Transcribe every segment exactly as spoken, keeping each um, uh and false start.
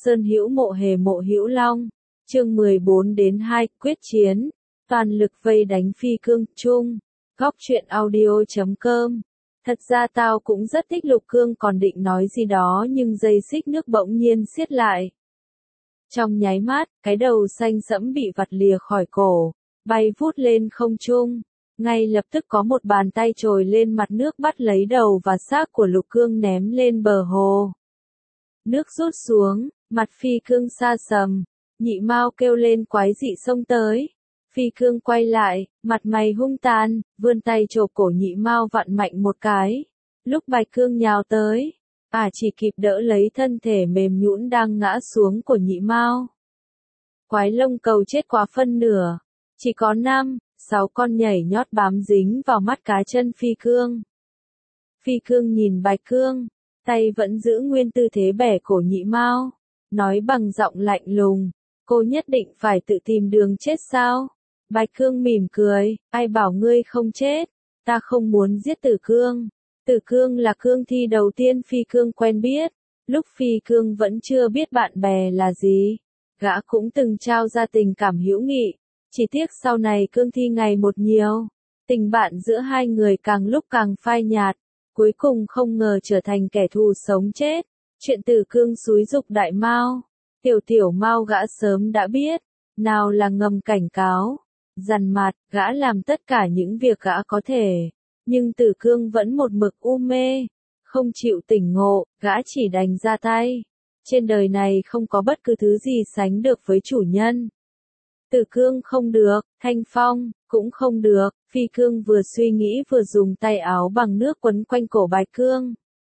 Sơn hữu mộ hề mộ hữu long. Chương mười bốn đến hai, quyết chiến. Toàn lực vây đánh phi cương, chung. Góc truyện audio chấm com. Thật ra tao cũng rất thích Lục Cương, còn định nói gì đó nhưng dây xích nước bỗng nhiên siết lại. Trong nháy mắt, cái đầu xanh sẫm bị vặt lìa khỏi cổ, bay vút lên không trung. Ngay lập tức có một bàn tay trồi lên mặt nước bắt lấy đầu và xác của Lục Cương ném lên bờ hồ. Nước rút xuống, mặt phi cương sa sầm, Nhị Mao kêu lên quái dị xông tới. Phi cương quay lại, mặt mày hung tàn, vươn tay chộp cổ Nhị Mao vặn mạnh một cái. Lúc Bạch Cương nhào tới, ả à chỉ kịp đỡ lấy thân thể mềm nhũn đang ngã xuống của Nhị Mao. Quái lông cầu chết quá phân nửa, chỉ có năm, sáu con nhảy nhót bám dính vào mắt cá chân Phi Cương. Phi Cương nhìn Bạch Cương, tay vẫn giữ nguyên tư thế bẻ cổ Nhị Mao, nói bằng giọng lạnh lùng, cô nhất định phải tự tìm đường chết sao? Bạch Cương mỉm cười, ai bảo ngươi không chết, ta không muốn giết Tử Cương. Tử Cương là cương thi đầu tiên Phi Cương quen biết, lúc Phi Cương vẫn chưa biết bạn bè là gì, gã cũng từng trao ra tình cảm hữu nghị, chỉ tiếc sau này cương thi ngày một nhiều, tình bạn giữa hai người càng lúc càng phai nhạt, cuối cùng không ngờ trở thành kẻ thù sống chết. Chuyện Tử Cương xúi giục Đại Mao, Tiểu Tiểu Mao gã sớm đã biết, nào là ngầm cảnh cáo, dằn mặt, gã làm tất cả những việc gã có thể. Nhưng Tử Cương vẫn một mực u mê, không chịu tỉnh ngộ, gã chỉ đành ra tay. Trên đời này không có bất cứ thứ gì sánh được với chủ nhân. Tử Cương không được, Thanh Phong cũng không được. Phi Cương vừa suy nghĩ vừa dùng tay áo bằng nước quấn quanh cổ Bạch Cương.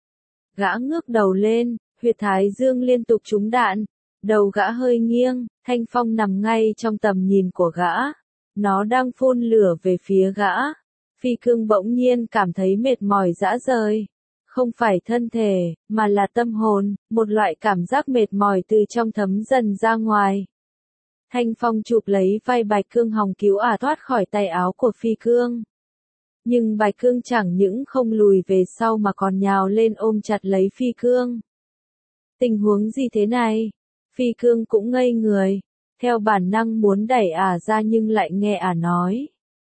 Gã ngước đầu lên, huyệt thái dương liên tục trúng đạn, đầu gã hơi nghiêng, Thanh Phong nằm ngay trong tầm nhìn của gã. Nó đang phun lửa về phía gã. Phi Cương bỗng nhiên cảm thấy mệt mỏi rã rời. Không phải thân thể, mà là tâm hồn, một loại cảm giác mệt mỏi từ trong thấm dần ra ngoài. Thanh Phong chụp lấy vai Bạch Cương hòng cứu ả thoát khỏi tay áo của Phi Cương. Nhưng Bạch Cương chẳng những không lùi về sau mà còn nhào lên ôm chặt lấy Phi Cương. Tình huống gì thế này? Phi Cương cũng ngây người, theo bản năng muốn đẩy ả ra nhưng lại nghe ả nói.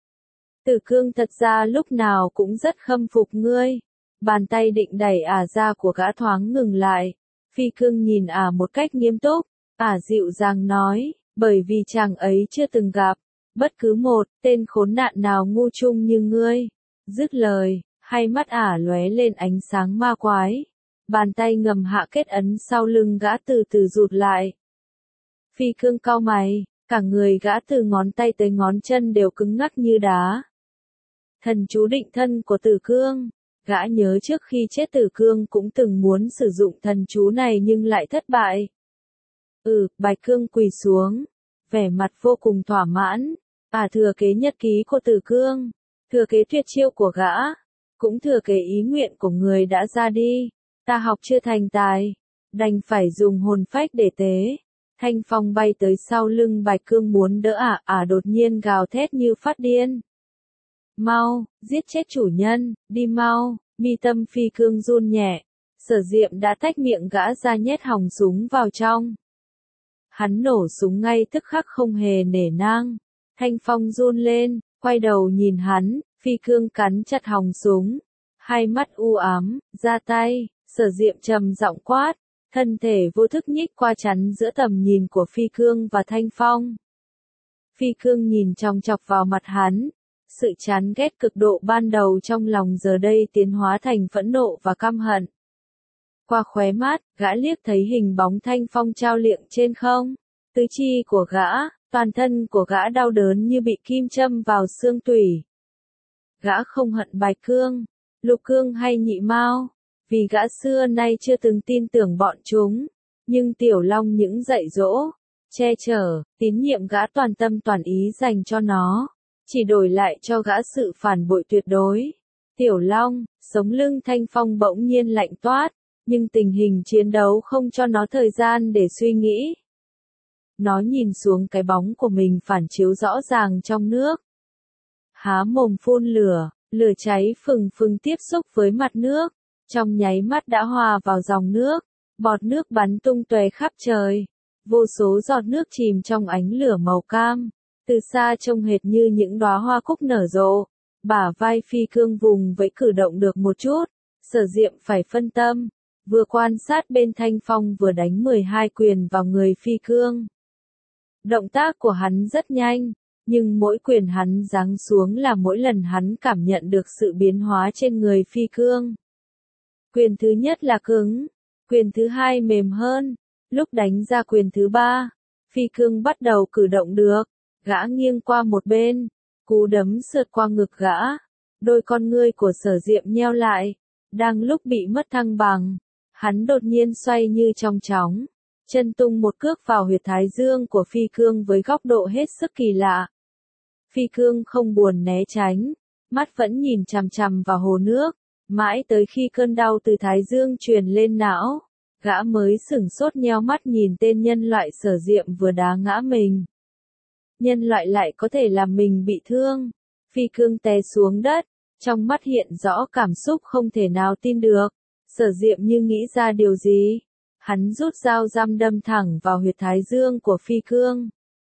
Tử Cương thật ra lúc nào cũng rất khâm phục ngươi. Bàn tay định đẩy ả ra của gã thoáng ngừng lại. Phi Cương nhìn ả một cách nghiêm túc, ả dịu dàng nói, bởi vì chàng ấy chưa từng gặp bất cứ một tên khốn nạn nào ngu chung như ngươi. Dứt lời, hai mắt ả lóe lên ánh sáng ma quái. Bàn tay ngầm hạ kết ấn sau lưng gã từ từ rụt lại. Phi Cương cau mày, cả người gã từ ngón tay tới ngón chân đều cứng ngắc như đá. Thần chú định thân của Tử Cương. Gã nhớ trước khi chết Tử Cương cũng từng muốn sử dụng thần chú này nhưng lại thất bại. Ừ, Bạch Cương quỳ xuống, vẻ mặt vô cùng thỏa mãn. À thừa kế nhật ký của Tử Cương, thừa kế tuyệt chiêu của gã, cũng thừa kế ý nguyện của người đã ra đi. Ta học chưa thành tài, đành phải dùng hồn phách để tế. Thanh Phong bay tới sau lưng Bạch Cương muốn đỡ ả, ả đột nhiên gào thét như phát điên. Mau, giết chết chủ nhân, đi mau. Mi tâm Phi Cương run nhẹ. Sở Diệm đã tách miệng gã ra nhét hòng súng vào trong. Hắn nổ súng ngay tức khắc không hề nể nang. Thanh Phong run lên, quay đầu nhìn hắn, Phi Cương cắn chặt hòng súng. Hai mắt u ám, ra tay, Sở Diệm trầm giọng quát. Thân thể vô thức nhích qua chắn giữa tầm nhìn của Phi Cương và Thanh Phong. Phi Cương nhìn chòng chọc vào mặt hắn. Sự chán ghét cực độ ban đầu trong lòng giờ đây tiến hóa thành phẫn nộ và căm hận. Qua khóe mắt, gã liếc thấy hình bóng Thanh Phong trao liệng trên không. Tứ chi của gã, toàn thân của gã đau đớn như bị kim châm vào xương tủy. Gã không hận Bạch Cương, Lục Cương hay Nhị Mao, vì gã xưa nay chưa từng tin tưởng bọn chúng. Nhưng Tiểu Long những dạy dỗ, che chở, tín nhiệm gã toàn tâm toàn ý dành cho nó. Chỉ đổi lại cho gã sự phản bội tuyệt đối. Tiểu Long, sống lưng Thanh Phong bỗng nhiên lạnh toát, nhưng tình hình chiến đấu không cho nó thời gian để suy nghĩ. Nó nhìn xuống cái bóng của mình phản chiếu rõ ràng trong nước. Há mồm phun lửa, lửa cháy phừng phừng tiếp xúc với mặt nước, trong nháy mắt đã hòa vào dòng nước. Bọt nước bắn tung tóe khắp trời. Vô số giọt nước chìm trong ánh lửa màu cam. Từ xa trông hệt như những đóa hoa cúc nở rộ. Bả vai Phi Cương vùng vẫy cử động được một chút. Sở Diệm phải phân tâm. Vừa quan sát bên Thanh Phong vừa đánh mười hai quyền vào người Phi Cương. Động tác của hắn rất nhanh. Nhưng mỗi quyền hắn giáng xuống là mỗi lần hắn cảm nhận được sự biến hóa trên người Phi Cương. Quyền thứ nhất là cứng. Quyền thứ hai mềm hơn. Lúc đánh ra quyền thứ ba, Phi Cương bắt đầu cử động được. Gã nghiêng qua một bên. Cú đấm sượt qua ngực gã. Đôi con ngươi của Sở Diệm nheo lại. Đang lúc bị mất thăng bằng. Hắn đột nhiên xoay như trong chóng. Chân tung một cước vào huyệt thái dương của Phi Cương với góc độ hết sức kỳ lạ. Phi Cương không buồn né tránh. Mắt vẫn nhìn chằm chằm vào hồ nước. Mãi tới khi cơn đau từ thái dương truyền lên não. Gã mới sửng sốt nheo mắt nhìn tên nhân loại Sở Diệm vừa đá ngã mình. Nhân loại lại có thể làm mình bị thương. Phi Cương té xuống đất. Trong mắt hiện rõ cảm xúc không thể nào tin được. Sở Diệm như nghĩ ra điều gì. Hắn rút dao găm đâm thẳng vào huyệt thái dương của Phi Cương.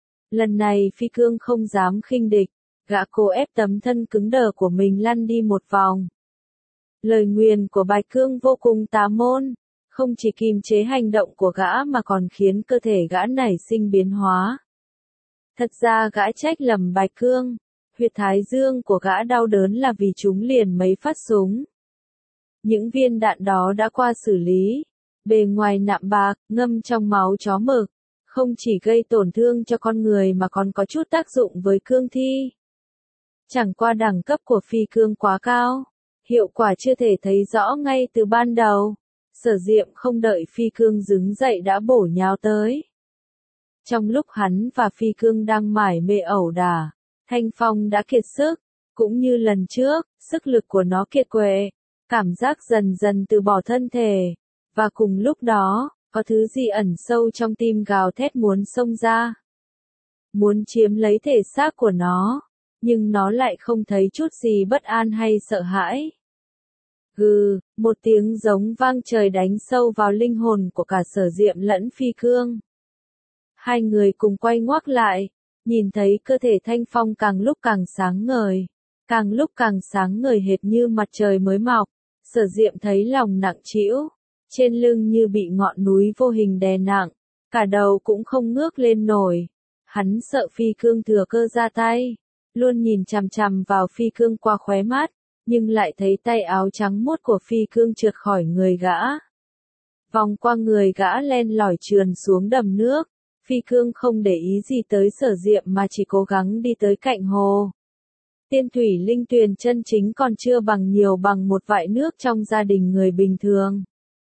Lần này Phi Cương không dám khinh địch. Gã cố ép tấm thân cứng đờ của mình lăn đi một vòng. Lời nguyền của Bạch Cương vô cùng tà môn. Không chỉ kìm chế hành động của gã mà còn khiến cơ thể gã nảy sinh biến hóa. Thật ra gã trách lầm Bạch Cương. Huyệt thái dương của gã đau đớn là vì chúng liền mấy phát súng. Những viên đạn đó đã qua xử lý. Bề ngoài nạm bạc, ngâm trong máu chó mực. Không chỉ gây tổn thương cho con người mà còn có chút tác dụng với cương thi. Chẳng qua đẳng cấp của Phi Cương quá cao. Hiệu quả chưa thể thấy rõ ngay từ ban đầu. Sở Diệm không đợi Phi Cương đứng dậy đã bổ nhào tới. Trong lúc hắn và Phi Cương đang mải mê ẩu đả, Thanh Phong đã kiệt sức. Cũng như lần trước, sức lực của nó kiệt quệ. Cảm giác dần dần từ bỏ thân thể. Và cùng lúc đó, có thứ gì ẩn sâu trong tim gào thét muốn xông ra. Muốn chiếm lấy thể xác của nó. Nhưng nó lại không thấy chút gì bất an hay sợ hãi. Gừ, một tiếng giống vang trời đánh sâu vào linh hồn của cả Sở Diệm lẫn Phi Cương. Hai người cùng quay ngoắt lại, nhìn thấy cơ thể Thanh Phong càng lúc càng sáng ngời, càng lúc càng sáng ngời hệt như mặt trời mới mọc. Sở Diệm thấy lòng nặng trĩu, trên lưng như bị ngọn núi vô hình đè nặng, cả đầu cũng không ngước lên nổi. Hắn sợ Phi Cương thừa cơ ra tay, luôn nhìn chằm chằm vào Phi Cương qua khóe mắt. Nhưng lại thấy tay áo trắng muốt của Phi Cương trượt khỏi người gã. Vòng qua người gã len lỏi trườn xuống đầm nước. Phi Cương không để ý gì tới Sở Diệm mà chỉ cố gắng đi tới cạnh hồ. Tiên thủy linh tuyền chân chính còn chưa bằng nhiều bằng một vại nước trong gia đình người bình thường.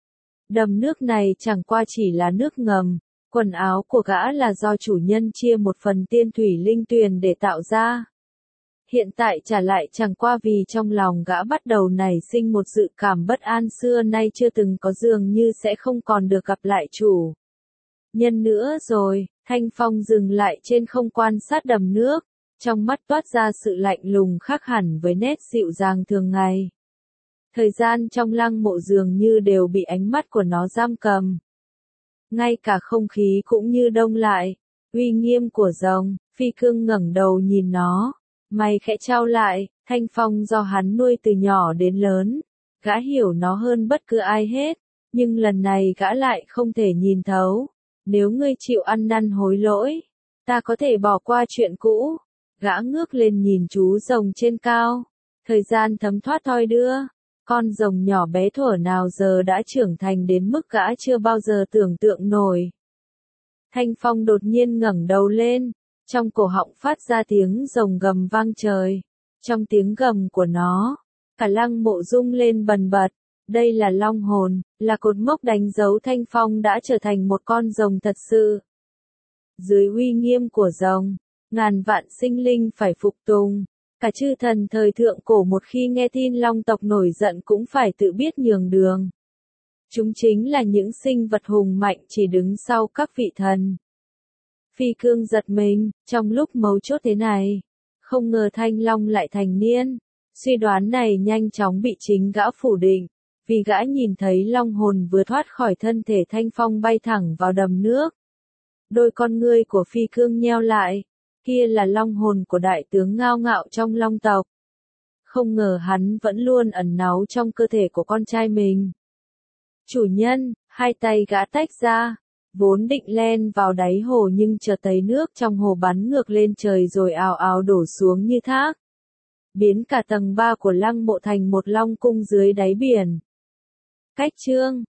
Đầm nước này chẳng qua chỉ là nước ngầm. Quần áo của gã là do chủ nhân chia một phần tiên thủy linh tuyền để tạo ra. Hiện tại trả lại chẳng qua vì trong lòng gã bắt đầu nảy sinh một dự cảm bất an xưa nay chưa từng có, dường như sẽ không còn được gặp lại chủ nhân nữa rồi. Thanh Phong dừng lại trên không quan sát đầm nước, trong mắt toát ra sự lạnh lùng khác hẳn với nét dịu dàng thường ngày. Thời gian trong lăng mộ dường như đều bị ánh mắt của nó giam cầm. Ngay cả không khí cũng như đông lại. Uy nghiêm của rồng. Phi Cương ngẩng đầu nhìn nó. Mày khẽ trao lại. Thanh Phong do hắn nuôi từ nhỏ đến lớn. Gã hiểu nó hơn bất cứ ai hết. Nhưng lần này gã lại không thể nhìn thấu. Nếu ngươi chịu ăn năn hối lỗi, ta có thể bỏ qua chuyện cũ. Gã ngước lên nhìn chú rồng trên cao. Thời gian thấm thoát thoi đưa. Con rồng nhỏ bé thuở nào giờ đã trưởng thành đến mức gã chưa bao giờ tưởng tượng nổi. Thanh Phong đột nhiên ngẩng đầu lên. Trong cổ họng phát ra tiếng rồng gầm vang trời. Trong tiếng gầm của nó, cả lăng mộ rung lên bần bật. Đây là long hồn, là cột mốc đánh dấu Thanh Phong đã trở thành một con rồng thật sự. Dưới uy nghiêm của rồng, ngàn vạn sinh linh phải phục tùng. Cả chư thần thời thượng cổ một khi nghe tin long tộc nổi giận cũng phải tự biết nhường đường. Chúng chính là những sinh vật hùng mạnh chỉ đứng sau các vị thần. Phi Cương giật mình, trong lúc mấu chốt thế này, không ngờ Thanh Long lại thành niên. Suy đoán này nhanh chóng bị chính gã phủ định. vì gã nhìn thấy long hồn vừa thoát khỏi thân thể Thanh Phong bay thẳng vào đầm nước. Đôi con ngươi của Phi Cương nheo lại, kia là long hồn của đại tướng ngao ngạo trong long tộc. Không ngờ hắn vẫn luôn ẩn náu trong cơ thể của con trai mình. Chủ nhân, hai tay gã tách ra, vốn định len vào đáy hồ nhưng chợt thấy nước trong hồ bắn ngược lên trời rồi ào ào đổ xuống như thác. Biến cả tầng ba của lăng mộ thành một long cung dưới đáy biển. Cách chương